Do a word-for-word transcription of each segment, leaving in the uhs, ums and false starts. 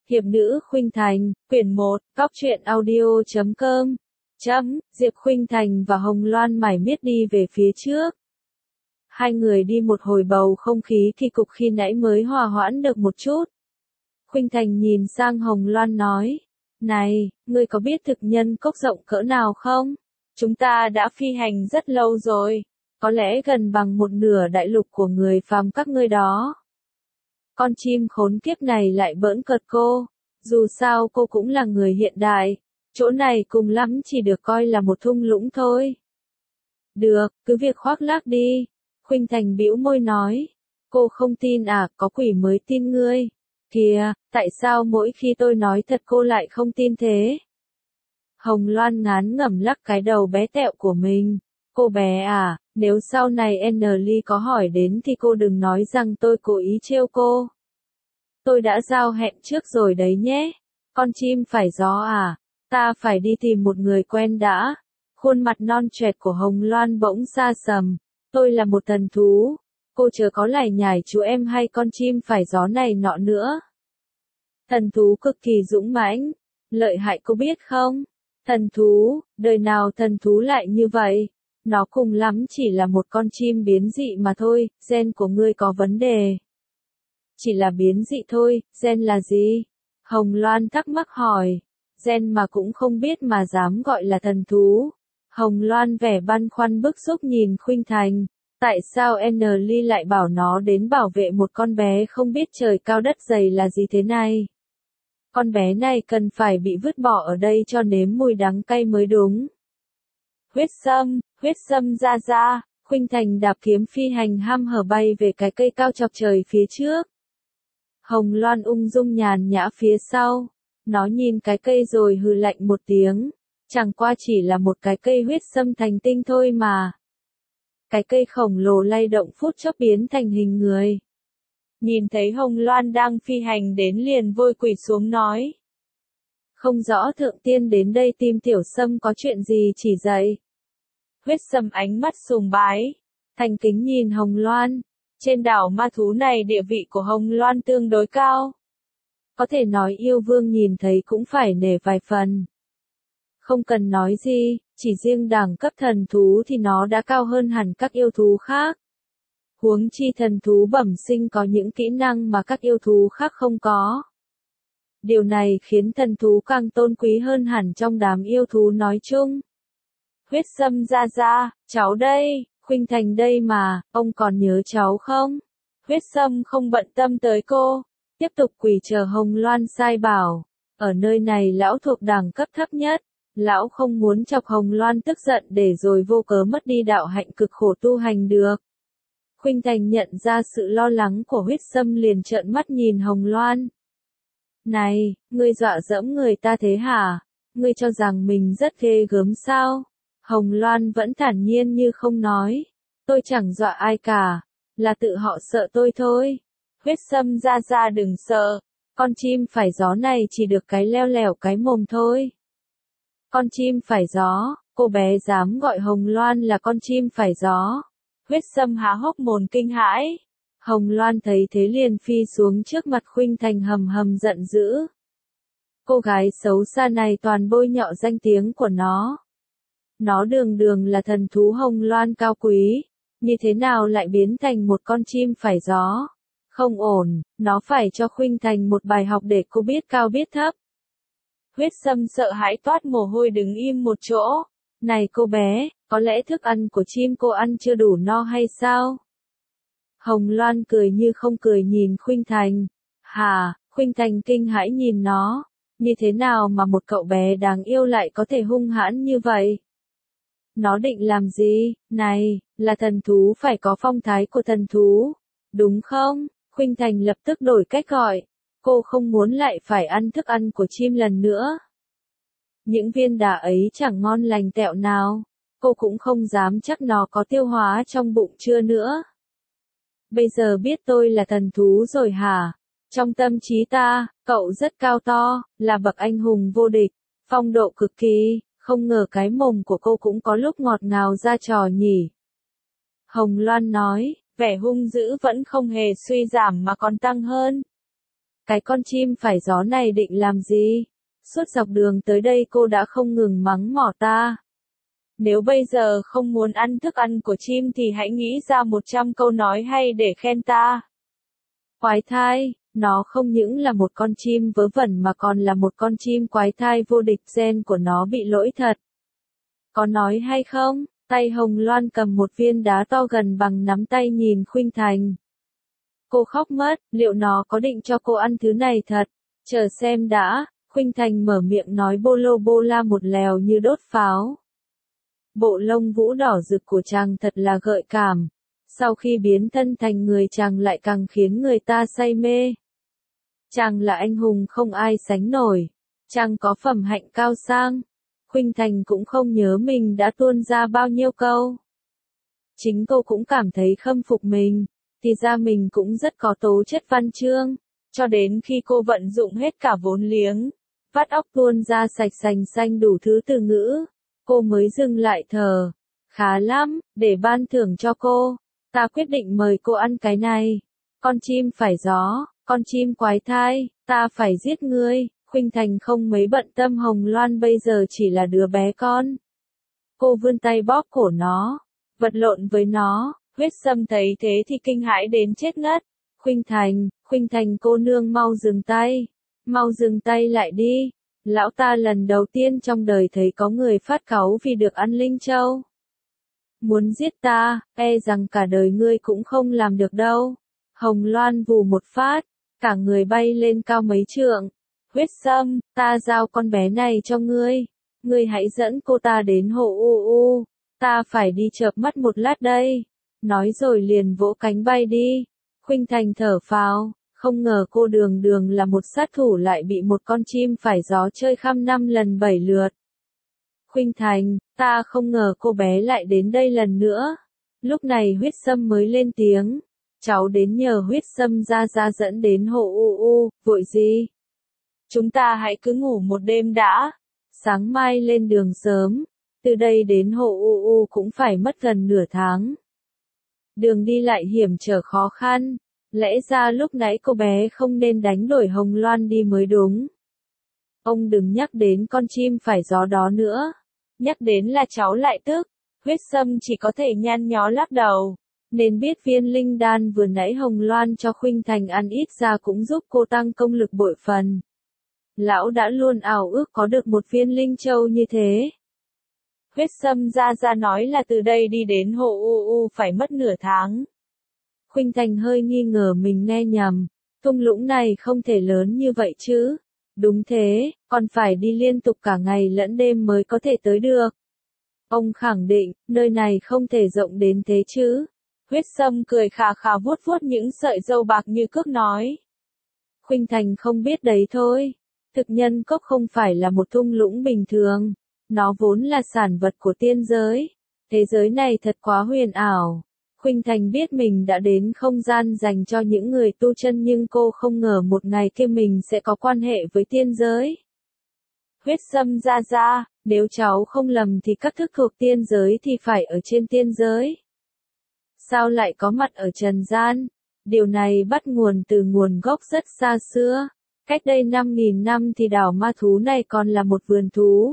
Hiệp nữ Khuynh Thành, quyển một, góc truyện audio chấm com. Chấm, Diệp Khuynh Thành và Hồng Loan mải miết đi về phía trước. Hai người đi một hồi bầu không khí kỳ cục khi nãy mới hòa hoãn được một chút. Khuynh Thành nhìn sang Hồng Loan nói, này, ngươi có biết thực nhân cốc rộng cỡ nào không? Chúng ta đã phi hành rất lâu rồi, có lẽ gần bằng một nửa đại lục của người phàm các ngươi đó. Con chim khốn kiếp này lại bỡn cợt cô, dù sao cô cũng là người hiện đại, chỗ này cùng lắm chỉ được coi là một thung lũng thôi. Được, cứ việc khoác lác đi, Khuynh Thành bĩu môi nói, cô không tin à, có quỷ mới tin ngươi. Kìa, tại sao mỗi khi tôi nói thật cô lại không tin thế? Hồng Loan ngán ngẩm lắc cái đầu bé tẹo của mình. Cô bé à, nếu sau này Annie có hỏi đến thì cô đừng nói rằng tôi cố ý trêu cô. Tôi đã giao hẹn trước rồi đấy nhé. Con chim phải gió à, ta phải đi tìm một người quen đã. Khuôn mặt non choẹt của Hồng Loan bỗng xa sầm. Tôi là một thần thú. Cô chớ có lải nhải chú em hay con chim phải gió này nọ nữa. Thần thú cực kỳ dũng mãnh, lợi hại cô biết không? Thần thú, đời nào thần thú lại như vậy? Nó cùng lắm chỉ là một con chim biến dị mà thôi, gen của ngươi có vấn đề. Chỉ là biến dị thôi, gen là gì? Hồng Loan thắc mắc hỏi. Gen mà cũng không biết mà dám gọi là thần thú. Hồng Loan vẻ băn khoăn bức xúc nhìn Khuynh Thành. Tại sao Annie lại bảo nó đến bảo vệ một con bé không biết trời cao đất dày là gì thế này? Con bé này cần phải bị vứt bỏ ở đây cho nếm mùi đắng cay mới đúng. Huyết sâm, huyết sâm ra ra, Khuynh Thành đạp kiếm phi hành ham hở bay về cái cây cao chọc trời phía trước. Hồng Loan ung dung nhàn nhã phía sau, nó nhìn cái cây rồi hừ lạnh một tiếng, chẳng qua chỉ là một cái cây huyết sâm thành tinh thôi mà. Cái cây khổng lồ lay động phút chốc biến thành hình người. Nhìn thấy Hồng Loan đang phi hành đến liền vội quỳ xuống nói. Không rõ thượng tiên đến đây tìm tiểu sâm có chuyện gì chỉ dạy. Huyết sâm ánh mắt sùng bái, thành kính nhìn Hồng Loan. Trên đảo ma thú này địa vị của Hồng Loan tương đối cao. Có thể nói yêu vương nhìn thấy cũng phải nể vài phần. Không cần nói gì, chỉ riêng đẳng cấp thần thú thì nó đã cao hơn hẳn các yêu thú khác. Huống chi thần thú bẩm sinh có những kỹ năng mà các yêu thú khác không có. Điều này khiến thần thú càng tôn quý hơn hẳn trong đám yêu thú nói chung. Huyết sâm ra ra, cháu đây, Khuynh Thành đây mà, ông còn nhớ cháu không? Huyết sâm không bận tâm tới cô, tiếp tục quỳ chờ Hồng Loan sai bảo. Ở nơi này lão thuộc đẳng cấp thấp nhất, lão không muốn chọc Hồng Loan tức giận để rồi vô cớ mất đi đạo hạnh cực khổ tu hành được. Khuynh Thành nhận ra sự lo lắng của huyết sâm liền trợn mắt nhìn Hồng Loan. Này, ngươi dọa dẫm người ta thế hả? Ngươi cho rằng mình rất ghê gớm sao? Hồng Loan vẫn thản nhiên như không nói. Tôi chẳng dọa ai cả, là tự họ sợ tôi thôi. Huyết sâm ra ra đừng sợ, con chim phải gió này chỉ được cái leo lẻo cái mồm thôi. Con chim phải gió, cô bé dám gọi Hồng Loan là con chim phải gió. Huyết sâm há hốc mồm kinh hãi. Hồng Loan thấy thế liền phi xuống trước mặt Khuynh Thành hầm hầm giận dữ. Cô gái xấu xa này toàn bôi nhọ danh tiếng của nó. Nó đường đường là thần thú Hồng Loan cao quý, như thế nào lại biến thành một con chim phải gió? Không ổn, nó phải cho Khuynh Thành một bài học để cô biết cao biết thấp. Huyết sâm sợ hãi toát mồ hôi đứng im một chỗ. Này cô bé, có lẽ thức ăn của chim cô ăn chưa đủ no hay sao? Hồng Loan cười như không cười nhìn Khuynh Thành. Hà, Khuynh Thành kinh hãi nhìn nó. Như thế nào mà một cậu bé đáng yêu lại có thể hung hãn như vậy? Nó định làm gì? Này, là thần thú phải có phong thái của thần thú. Đúng không? Khuynh Thành lập tức đổi cách gọi. Cô không muốn lại phải ăn thức ăn của chim lần nữa. Những viên đá ấy chẳng ngon lành tẹo nào. Cô cũng không dám chắc nó có tiêu hóa trong bụng chưa nữa. Bây giờ biết tôi là thần thú rồi hả? Trong tâm trí ta, cậu rất cao to, là bậc anh hùng vô địch, phong độ cực kỳ, không ngờ cái mồm của cô cũng có lúc ngọt ngào ra trò nhỉ. Hồng Loan nói, vẻ hung dữ vẫn không hề suy giảm mà còn tăng hơn. Cái con chim phải gió này định làm gì? Suốt dọc đường tới đây cô đã không ngừng mắng mỏ ta. Nếu bây giờ không muốn ăn thức ăn của chim thì hãy nghĩ ra một trăm câu nói hay để khen ta. Quái thai, nó không những là một con chim vớ vẩn mà còn là một con chim quái thai vô địch, gen của nó bị lỗi thật. Có nói hay không? Tay Hồng Loan cầm một viên đá to gần bằng nắm tay nhìn Khuynh Thành. Cô khóc mất, liệu nó có định cho cô ăn thứ này thật? Chờ xem đã, Khuynh Thành mở miệng nói bô lô bô la một lèo như đốt pháo. Bộ lông vũ đỏ rực của chàng thật là gợi cảm. Sau khi biến thân thành người chàng lại càng khiến người ta say mê. Chàng là anh hùng không ai sánh nổi. Chàng có phẩm hạnh cao sang. Khuynh Thành cũng không nhớ mình đã tuôn ra bao nhiêu câu. Chính cô cũng cảm thấy khâm phục mình. Thì ra mình cũng rất có tố chất văn chương. Cho đến khi cô vận dụng hết cả vốn liếng. Vắt óc tuôn ra sạch sành xanh đủ thứ từ ngữ. Cô mới dừng lại thở. Khá lắm, để ban thưởng cho cô. Ta quyết định mời cô ăn cái này. Con chim phải gió, con chim quái thai, ta phải giết ngươi. Khuynh Thành không mấy bận tâm Hồng Loan bây giờ chỉ là đứa bé con. Cô vươn tay bóp cổ nó, vật lộn với nó. Huyết Sâm thấy thế thì kinh hãi đến chết ngất. Khuynh Thành, Khuynh Thành cô nương mau dừng tay. Mau dừng tay lại đi. Lão ta lần đầu tiên trong đời thấy có người phát cáu vì được ăn linh châu. Muốn giết ta, e rằng cả đời ngươi cũng không làm được đâu. Hồng Loan vù một phát, cả người bay lên cao mấy trượng. Huyết Sâm, ta giao con bé này cho ngươi. Ngươi hãy dẫn cô ta đến hồ u u. Ta phải đi chợp mắt một lát đây. Nói rồi liền vỗ cánh bay đi. Khuynh Thành thở phào, không ngờ cô đường đường là một sát thủ lại bị một con chim phải gió chơi khăm năm lần bảy lượt. Khuynh Thành, ta không ngờ cô bé lại đến đây lần nữa. Lúc này Huyết Sâm mới lên tiếng. Cháu đến nhờ Huyết Sâm ra ra dẫn đến hồ u u, vội gì? Chúng ta hãy cứ ngủ một đêm đã. Sáng mai lên đường sớm. Từ đây đến hồ u u cũng phải mất gần nửa tháng. Đường đi lại hiểm trở khó khăn. Lẽ ra lúc nãy cô bé không nên đánh đuổi Hồng Loan đi mới đúng. Ông đừng nhắc đến con chim phải gió đó nữa. Nhắc đến là cháu lại tức. Huyết Sâm chỉ có thể nhăn nhó lắc đầu. Nên biết viên linh đan vừa nãy Hồng Loan cho Khuynh Thành ăn ít ra cũng giúp cô tăng công lực bội phần. Lão đã luôn ảo ước có được một viên linh châu như thế. Huyết Sâm ra ra nói là từ đây đi đến hồ u u phải mất nửa tháng. Khuynh Thành hơi nghi ngờ mình nghe nhầm. Thung lũng này không thể lớn như vậy chứ. Đúng thế, còn phải đi liên tục cả ngày lẫn đêm mới có thể tới được. Ông khẳng định, nơi này không thể rộng đến thế chứ. Huyết Sâm cười khà khà vuốt vuốt những sợi râu bạc như cước nói. Khuynh Thành không biết đấy thôi. Thực nhân cốc không phải là một thung lũng bình thường. Nó vốn là sản vật của tiên giới. Thế giới này thật quá huyền ảo. Khuynh Thành biết mình đã đến không gian dành cho những người tu chân nhưng cô không ngờ một ngày kia mình sẽ có quan hệ với tiên giới. Huyết Sâm ra ra, nếu cháu không lầm thì các thức thuộc tiên giới thì phải ở trên tiên giới. Sao lại có mặt ở trần gian? Điều này bắt nguồn từ nguồn gốc rất xa xưa. Cách đây năm nghìn năm thì đảo ma thú này còn là một vườn thú.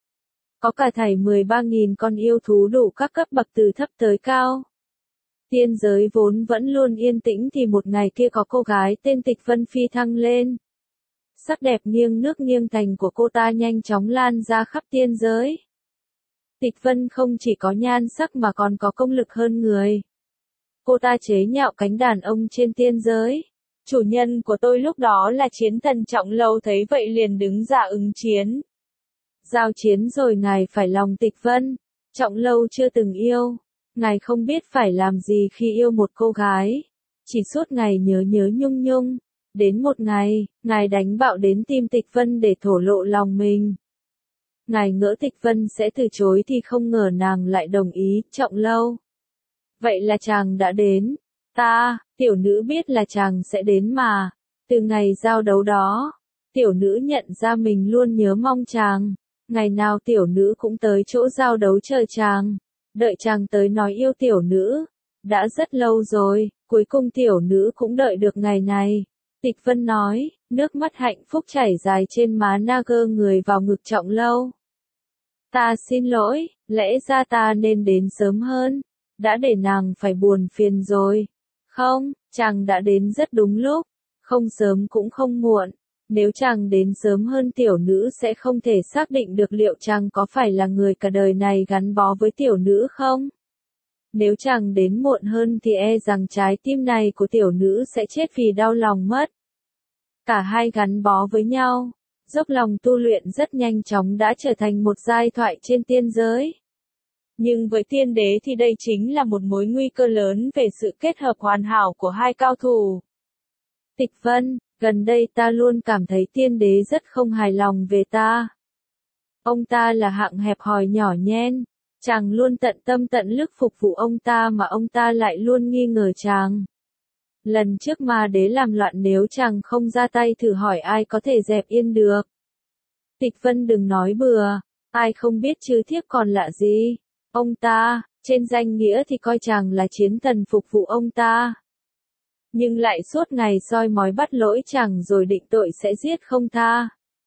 Có cả thảy mười ba nghìn con yêu thú đủ các cấp bậc từ thấp tới cao. Tiên giới vốn vẫn luôn yên tĩnh thì một ngày kia có cô gái tên Tịch Vân phi thăng lên. Sắc đẹp nghiêng nước nghiêng thành của cô ta nhanh chóng lan ra khắp tiên giới. Tịch Vân không chỉ có nhan sắc mà còn có công lực hơn người. Cô ta chế nhạo cánh đàn ông trên tiên giới. Chủ nhân của tôi lúc đó là chiến thần Trọng Lâu thấy vậy liền đứng ra ứng chiến. Giao chiến rồi ngài phải lòng Tịch Vân. Trọng Lâu chưa từng yêu. Ngài không biết phải làm gì khi yêu một cô gái. Chỉ suốt ngày nhớ nhớ nhung nhung. Đến một ngày, ngài đánh bạo đến tìm Tịch Vân để thổ lộ lòng mình. Ngài ngỡ Tịch Vân sẽ từ chối thì không ngờ nàng lại đồng ý, Trọng Lâu. Vậy là chàng đã đến. Ta, tiểu nữ biết là chàng sẽ đến mà. Từ ngày giao đấu đó, tiểu nữ nhận ra mình luôn nhớ mong chàng. Ngày nào tiểu nữ cũng tới chỗ giao đấu chờ chàng. Đợi chàng tới nói yêu tiểu nữ. Đã rất lâu rồi, cuối cùng tiểu nữ cũng đợi được ngày này. Tịch Vân nói, nước mắt hạnh phúc chảy dài trên má na gơ người vào ngực Trọng Lâu. Ta xin lỗi, lẽ ra ta nên đến sớm hơn, đã để nàng phải buồn phiền rồi. Không, chàng đã đến rất đúng lúc, không sớm cũng không muộn. Nếu chàng đến sớm hơn tiểu nữ sẽ không thể xác định được liệu chàng có phải là người cả đời này gắn bó với tiểu nữ không. Nếu chàng đến muộn hơn thì e rằng trái tim này của tiểu nữ sẽ chết vì đau lòng mất. Cả hai gắn bó với nhau, dốc lòng tu luyện rất nhanh chóng đã trở thành một giai thoại trên tiên giới. Nhưng với tiên đế thì đây chính là một mối nguy cơ lớn về sự kết hợp hoàn hảo của hai cao thủ. Tịch Vân, gần đây ta luôn cảm thấy tiên đế rất không hài lòng về ta. Ông ta là hạng hẹp hòi nhỏ nhen, chàng luôn tận tâm tận lực phục vụ ông ta mà ông ta lại luôn nghi ngờ chàng. Lần trước ma đế làm loạn nếu chàng không ra tay thử hỏi ai có thể dẹp yên được. Tịch Vân đừng nói bừa, ai không biết chứ thiếp còn lạ gì. Ông ta, trên danh nghĩa thì coi chàng là chiến thần phục vụ ông ta. Nhưng lại suốt ngày soi mói bắt lỗi chàng rồi định tội sẽ giết không tha.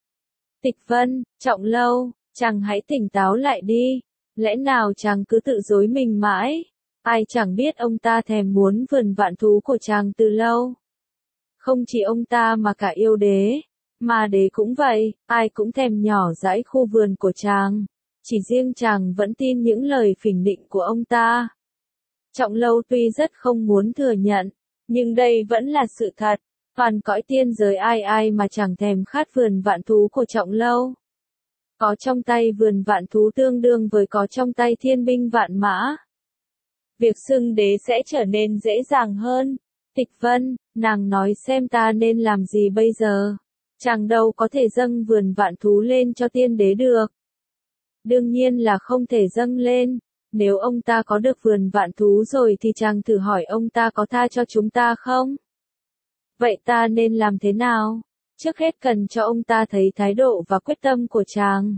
Tịch Vân, Trọng Lâu, chàng hãy tỉnh táo lại đi. Lẽ nào chàng cứ tự dối mình mãi? Ai chẳng biết ông ta thèm muốn vườn vạn thú của chàng từ lâu. Không chỉ ông ta mà cả yêu đế, ma đế cũng vậy, ai cũng thèm nhỏ dãi khu vườn của chàng. Chỉ riêng chàng vẫn tin những lời phỉnh nịnh của ông ta. Trọng Lâu tuy rất không muốn thừa nhận, nhưng đây vẫn là sự thật. Toàn cõi tiên giới ai ai mà chẳng thèm khát vườn vạn thú của Trọng Lâu. Có trong tay vườn vạn thú tương đương với có trong tay thiên binh vạn mã. Việc xưng đế sẽ trở nên dễ dàng hơn. Tịch Vân, nàng nói xem ta nên làm gì bây giờ. Chàng đâu có thể dâng vườn vạn thú lên cho tiên đế được. Đương nhiên là không thể dâng lên. Nếu ông ta có được vườn vạn thú rồi thì chàng thử hỏi ông ta có tha cho chúng ta không? Vậy ta nên làm thế nào? Trước hết cần cho ông ta thấy thái độ và quyết tâm của chàng.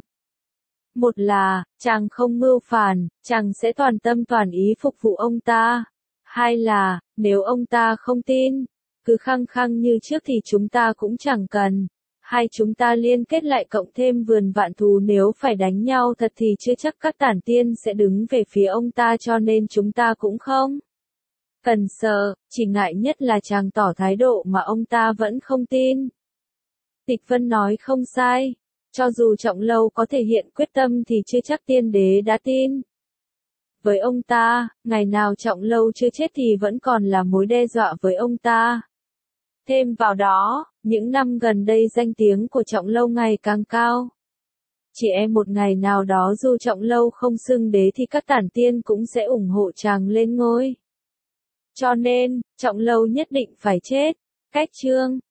Một là, chàng không mưu phản, chàng sẽ toàn tâm toàn ý phục vụ ông ta. Hai là, nếu ông ta không tin, cứ khăng khăng như trước thì chúng ta cũng chẳng cần. Hai chúng ta liên kết lại cộng thêm vườn vạn thú, nếu phải đánh nhau thật thì chưa chắc các tản tiên sẽ đứng về phía ông ta, cho nên chúng ta cũng không cần sợ, chỉ ngại nhất là chàng tỏ thái độ mà ông ta vẫn không tin. Tịch Vân nói không sai, cho dù Trọng Lâu có thể hiện quyết tâm thì chưa chắc tiên đế đã tin. Với ông ta, ngày nào Trọng Lâu chưa chết thì vẫn còn là mối đe dọa với ông ta. Thêm vào đó, những năm gần đây danh tiếng của Trọng Lâu ngày càng cao. Chỉ e một ngày nào đó dù Trọng Lâu không xưng đế thì các tản tiên cũng sẽ ủng hộ chàng lên ngôi. Cho nên, Trọng Lâu nhất định phải chết. Cách chương